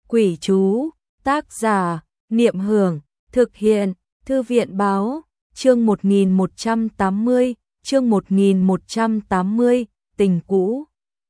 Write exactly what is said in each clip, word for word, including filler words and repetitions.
Quỷ chú, tác giả, Niệm Hưởng, thực hiện, Thư viện báo, chương một nghìn một trăm tám mươi, chương một nghìn một trăm tám mươi, tình cũ.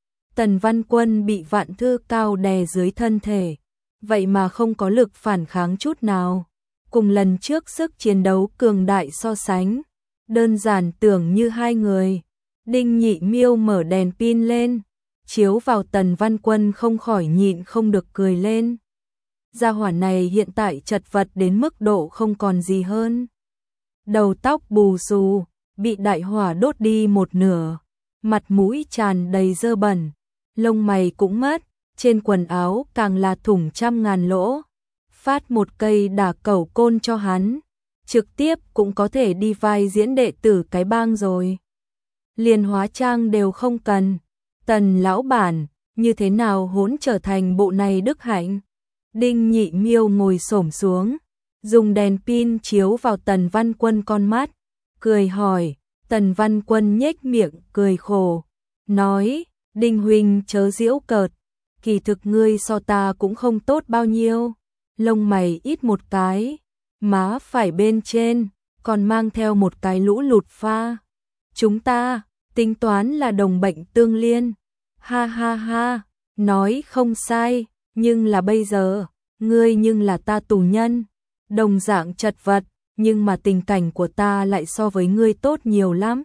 Tần Văn Quân bị Vạn Thư Cao đè dưới thân thể, vậy mà không có lực phản kháng chút nào. Cùng lần trước sức chiến đấu cường đại so sánh, đơn giản tưởng như hai người. Đinh Nhị Miêu mở đèn pin lên, chiếu vào Tần Văn Quân không khỏi nhịn không được cười lên. Gia hỏa này hiện tại chật vật đến mức độ không còn gì hơn. Đầu tóc bù xù, bị đại hỏa đốt đi một nửa, mặt mũi tràn đầy dơ bẩn, lông mày cũng mất, trên quần áo càng là thủng trăm ngàn lỗ. Phát một cây đả cẩu côn cho hắn, trực tiếp cũng có thể đi vai diễn đệ tử cái bang rồi. Liền hóa trang đều không cần. Tần lão bản, như thế nào hỗn trở thành bộ này đức hạnh? Đinh Nhị Miêu ngồi xổm xuống, dùng đèn pin chiếu vào Tần Văn Quân con mắt, cười hỏi. Tần Văn Quân nhếch miệng cười khổ, nói: Đinh huynh chớ giễu cợt, kỳ thực ngươi so ta cũng không tốt bao nhiêu. Lông mày ít một cái, má phải bên trên còn mang theo một cái lũ lụt pha. Chúng ta tính toán là đồng bệnh tương liên. Ha ha ha, nói không sai, nhưng là bây giờ, ngươi nhưng là ta tù nhân, đồng dạng chật vật, nhưng mà tình cảnh của ta lại so với ngươi tốt nhiều lắm.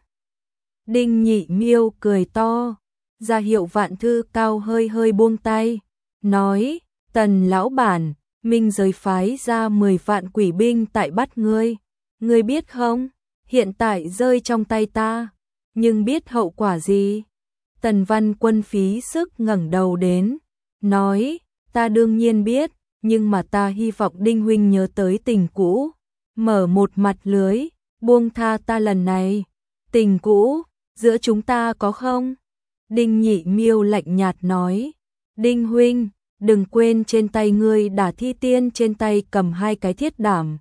Đinh Nhị Miêu cười to, ra hiệu Vạn Thư Cao hơi hơi buông tay, nói: Tần lão bản, Minh giới phái ra mười vạn quỷ binh tại bắt ngươi, ngươi biết không? Hiện tại rơi trong tay ta, nhưng biết hậu quả gì? Tần Văn Quân phí sức ngẩng đầu đến, nói: Ta đương nhiên biết, nhưng mà ta hy vọng Đinh huynh nhớ tới tình cũ, mở một mặt lưới, buông tha ta lần này. Tình cũ, giữa chúng ta có không? Đinh Nhị Miêu lạnh nhạt nói: Đinh huynh, đừng quên trên tay ngươi Đả Thi Tiên trên tay cầm hai cái thiết đảm.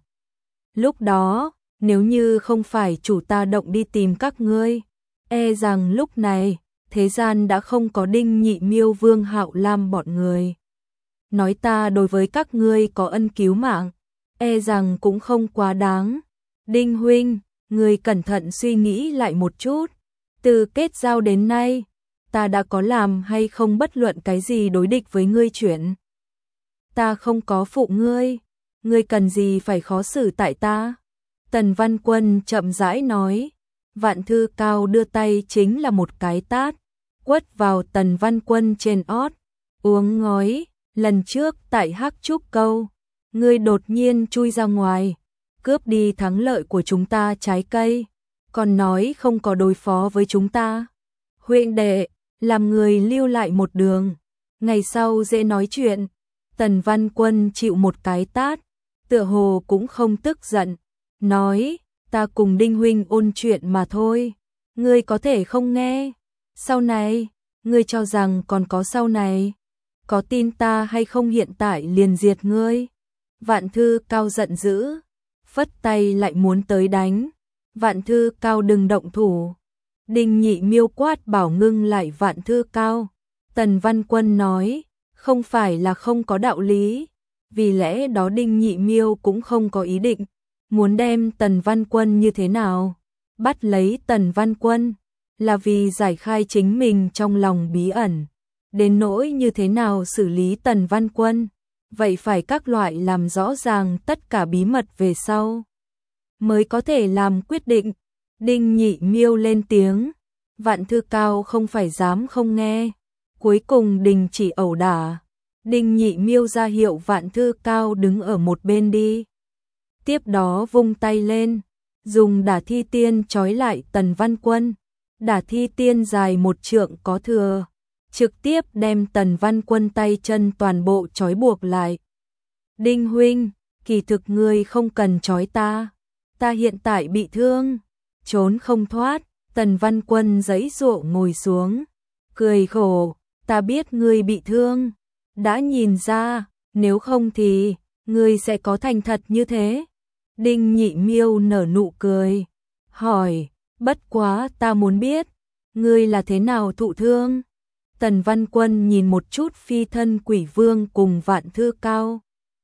Lúc đó, nếu như không phải chủ ta động đi tìm các ngươi, e rằng lúc này thế gian đã không có Đinh Nhị Miêu, Vương Hạo Lam bọn người. Nói ta đối với các ngươi có ân cứu mạng, e rằng cũng không quá đáng. Đinh huynh, ngươi cẩn thận suy nghĩ lại một chút, từ kết giao đến nay, ta đã có làm hay không bất luận cái gì đối địch với ngươi chuyện. Ta không có phụ ngươi, ngươi cần gì phải khó xử tại ta? Tần Văn Quân chậm rãi nói. Vạn Thư Cao đưa tay chính là một cái tát, quất vào Tần Văn Quân trên ót. Uống ngói, lần trước tại Hắc Trúc Câu, ngươi đột nhiên chui ra ngoài, cướp đi thắng lợi của chúng ta trái cây, còn nói không có đối phó với chúng ta. Huynh đệ, làm người lưu lại một đường, ngày sau dễ nói chuyện. Tần Văn Quân chịu một cái tát, tựa hồ cũng không tức giận, nói: Ta cùng Đinh huynh ôn chuyện mà thôi, ngươi có thể không nghe. Sau này, ngươi cho rằng còn có sau này, có tin ta hay không hiện tại liền diệt ngươi. Vạn Thư Cao giận dữ, phất tay lại muốn tới đánh. Vạn Thư Cao đừng động thủ. Đinh Nhị Miêu quát bảo ngưng lại Vạn Thư Cao. Tần Văn Quân nói: Không phải là không có đạo lý, vì lẽ đó Đinh Nhị Miêu cũng không có ý định muốn đem Tần Văn Quân như thế nào. Bắt lấy Tần Văn Quân là vì giải khai chính mình trong lòng bí ẩn, đến nỗi như thế nào xử lý Tần Văn Quân, vậy phải các loại làm rõ ràng tất cả bí mật về sau mới có thể làm quyết định. Đinh Nhị Miêu lên tiếng, Vạn Thư Cao không phải dám không nghe, cuối cùng đình chỉ ẩu đả. Đinh Nhị Miêu ra hiệu Vạn Thư Cao đứng ở một bên đi, tiếp đó vung tay lên, dùng Đả Thi Tiên trói lại Tần Văn Quân. Đả Thi Tiên dài một trượng có thừa, trực tiếp đem Tần Văn Quân tay chân toàn bộ trói buộc lại. Đinh huynh, kỳ thực ngươi không cần trói ta, ta hiện tại bị thương, trốn không thoát. Tần Văn Quân giãy giụa ngồi xuống, cười khổ: Ta biết ngươi bị thương, đã nhìn ra, nếu không thì ngươi sẽ có thành thật như thế. Đinh Nhị Miêu nở nụ cười, hỏi: Bất quá ta muốn biết, ngươi là thế nào thụ thương? Tần Văn Quân nhìn một chút phi thân quỷ vương cùng Vạn Thư Cao.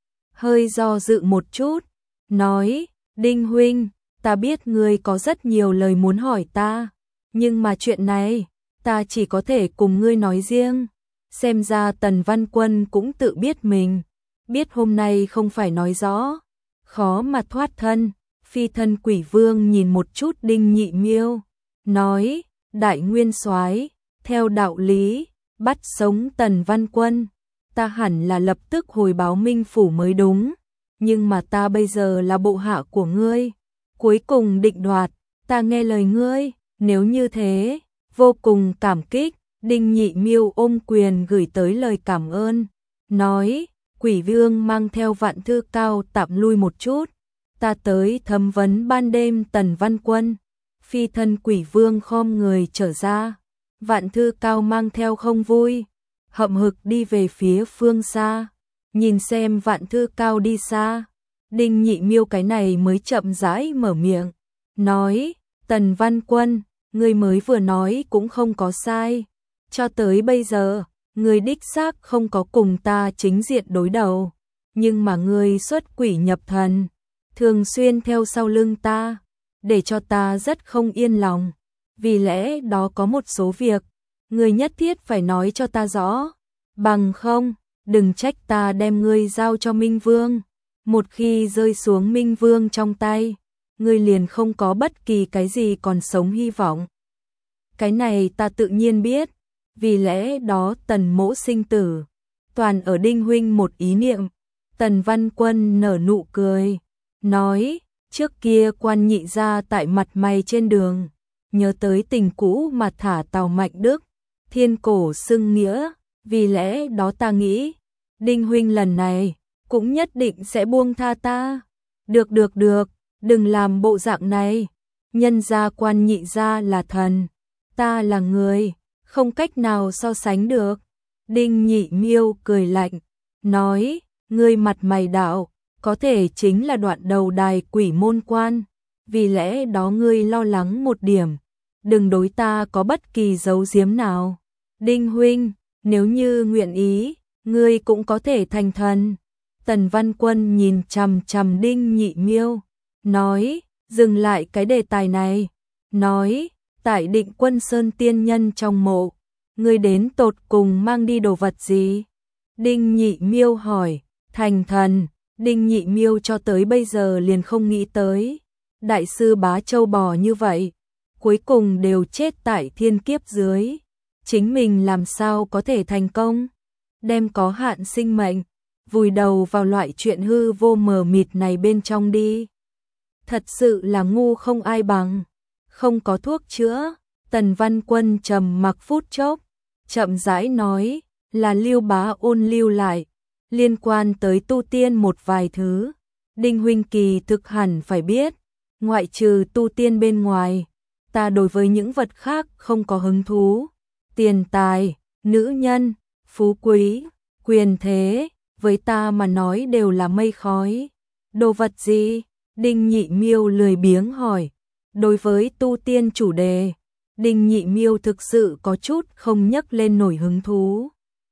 Hơi do dự một chút, nói, Đinh huynh, ta biết ngươi có rất nhiều lời muốn hỏi ta, nhưng mà chuyện này, ta chỉ có thể cùng ngươi nói riêng. Xem ra Tần Văn Quân cũng tự biết mình, biết hôm nay không phải nói rõ, khó mà thoát thân. Phi thân quỷ vương nhìn một chút Đinh Nhị Miêu, nói, đại nguyên soái, theo đạo lý, bắt sống Tần Văn Quân, ta hẳn là lập tức hồi báo Minh Phủ mới đúng, nhưng mà ta bây giờ là bộ hạ của ngươi, cuối cùng định đoạt, ta nghe lời ngươi, nếu như thế, vô cùng cảm kích. Đinh Nhị Miêu ôm quyền gửi tới lời cảm ơn, nói, quỷ vương mang theo Vạn Thư Cao tạm lui một chút, ta tới thẩm vấn ban đêm Tần Văn Quân. Phi thân quỷ vương khom người trở ra, Vạn Thư Cao mang theo không vui, hậm hực đi về phía phương xa, nhìn xem Vạn Thư Cao đi xa, Đinh Nhị Miêu cái này mới chậm rãi mở miệng, nói, Tần Văn Quân, ngươi mới vừa nói cũng không có sai, cho tới bây giờ, ngươi đích xác không có cùng ta chính diện đối đầu, nhưng mà ngươi xuất quỷ nhập thần, thường xuyên theo sau lưng ta, để cho ta rất không yên lòng, vì lẽ đó có một số việc, ngươi nhất thiết phải nói cho ta rõ, bằng không, đừng trách ta đem ngươi giao cho Minh Vương, một khi rơi xuống Minh Vương trong tay, ngươi liền không có bất kỳ cái gì còn sống hy vọng. Cái này ta tự nhiên biết, vì lẽ đó Tần mỗ sinh tử, toàn ở Đinh huynh một ý niệm. Tần Văn Quân nở nụ cười, nói, trước kia Quan nhị gia tại mặt mày trên đường, nhớ tới tình cũ mà thả Tào Mạnh Đức, thiên cổ xưng nghĩa, vì lẽ đó ta nghĩ, Đinh huynh lần này, cũng nhất định sẽ buông tha ta. Được được được, đừng làm bộ dạng này, nhân gia Quan nhị gia là thần, ta là người, không cách nào so sánh được. Đinh Nhị Miêu cười lạnh, nói, ngươi mặt mày đạo, có thể chính là đoạn đầu đài quỷ môn quan, vì lẽ đó ngươi lo lắng một điểm, đừng đối ta có bất kỳ giấu giếm nào. Đinh huynh, nếu như nguyện ý, ngươi cũng có thể thành thần. Tần Văn Quân nhìn chằm chằm Đinh Nhị Miêu, nói, dừng lại cái đề tài này, nói, tại Định Quân Sơn tiên nhân trong mộ, ngươi đến tột cùng mang đi đồ vật gì? Đinh Nhị Miêu hỏi, thành thần. Đinh Nhị Miêu cho tới bây giờ liền không nghĩ tới, đại sư bá châu bò như vậy, cuối cùng đều chết tại thiên kiếp dưới, chính mình làm sao có thể thành công, đem có hạn sinh mệnh, vùi đầu vào loại chuyện hư vô mờ mịt này bên trong đi. Thật sự là ngu không ai bằng, không có thuốc chữa. Tần Văn Quân trầm mặc phút chốc, chậm rãi nói, là Lưu Bá Ôn lưu lại, liên quan tới tu tiên một vài thứ, Đinh huynh kỳ thực hẳn phải biết, ngoại trừ tu tiên bên ngoài, ta đối với những vật khác không có hứng thú, tiền tài, nữ nhân, phú quý, quyền thế, với ta mà nói đều là mây khói. Đồ vật gì? Đinh Nhị Miêu lười biếng hỏi. Đối với tu tiên chủ đề, Đinh Nhị Miêu thực sự có chút không nhấc lên nổi hứng thú.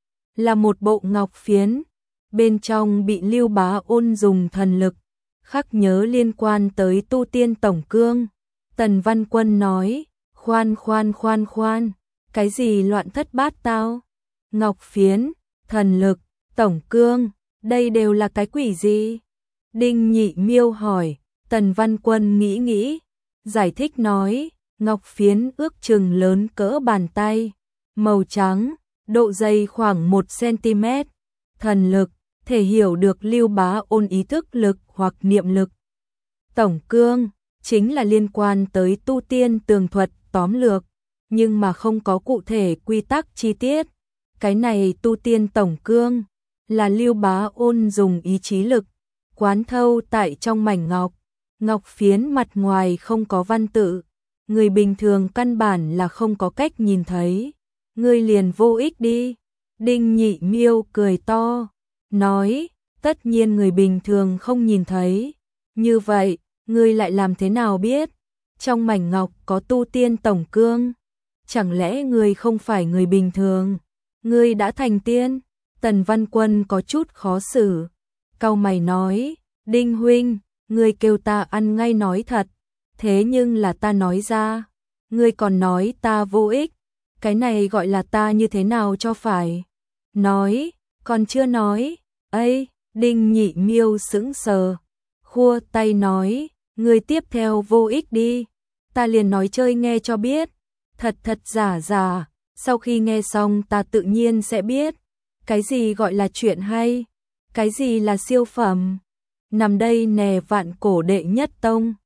Là một bộ ngọc phiến, bên trong bị Lưu Bá Ôn dùng thần lực khắc nhớ liên quan tới tu tiên tổng cương. Tần Văn Quân nói, khoan khoan khoan khoan, cái gì loạn thất bát tao? Ngọc phiến, thần lực, tổng cương, đây đều là cái quỷ gì? Đinh Nhị Miêu hỏi. Tần Văn Quân nghĩ nghĩ, giải thích nói, ngọc phiến ước chừng lớn cỡ bàn tay, màu trắng, độ dày khoảng một xăng-ti-mét, thần lực, thể hiểu được Lưu Bá Ôn ý thức lực hoặc niệm lực. Tổng cương, chính là liên quan tới tu tiên tường thuật tóm lược, nhưng mà không có cụ thể quy tắc chi tiết. Cái này tu tiên tổng cương, là Lưu Bá Ôn dùng ý chí lực, quán thâu tại trong mảnh ngọc. Ngọc phiến mặt ngoài không có văn tự, người bình thường căn bản là không có cách nhìn thấy, ngươi liền vô ích đi. Đinh Nhị Miêu cười to, nói, tất nhiên người bình thường không nhìn thấy, như vậy, ngươi lại làm thế nào biết, trong mảnh ngọc có tu tiên tổng cương, chẳng lẽ ngươi không phải người bình thường, Ngươi đã thành tiên? Tần Văn Quân có chút khó xử. Cau mày nói, Đinh huynh, ngươi kêu ta ăn ngay nói thật. Thế nhưng là ta nói ra. Ngươi còn nói ta vô ích. Cái này gọi là ta như thế nào cho phải? Nói, còn chưa nói. Ây, Đinh Nhị Miêu sững sờ. Khua tay nói, ngươi tiếp theo vô ích đi. Ta liền nói chơi nghe cho biết. Thật thật giả giả. Sau khi nghe xong ta tự nhiên sẽ biết. Cái gì gọi là chuyện hay? Cái gì là siêu phẩm? Nằm đây nè vạn cổ đệ nhất tông.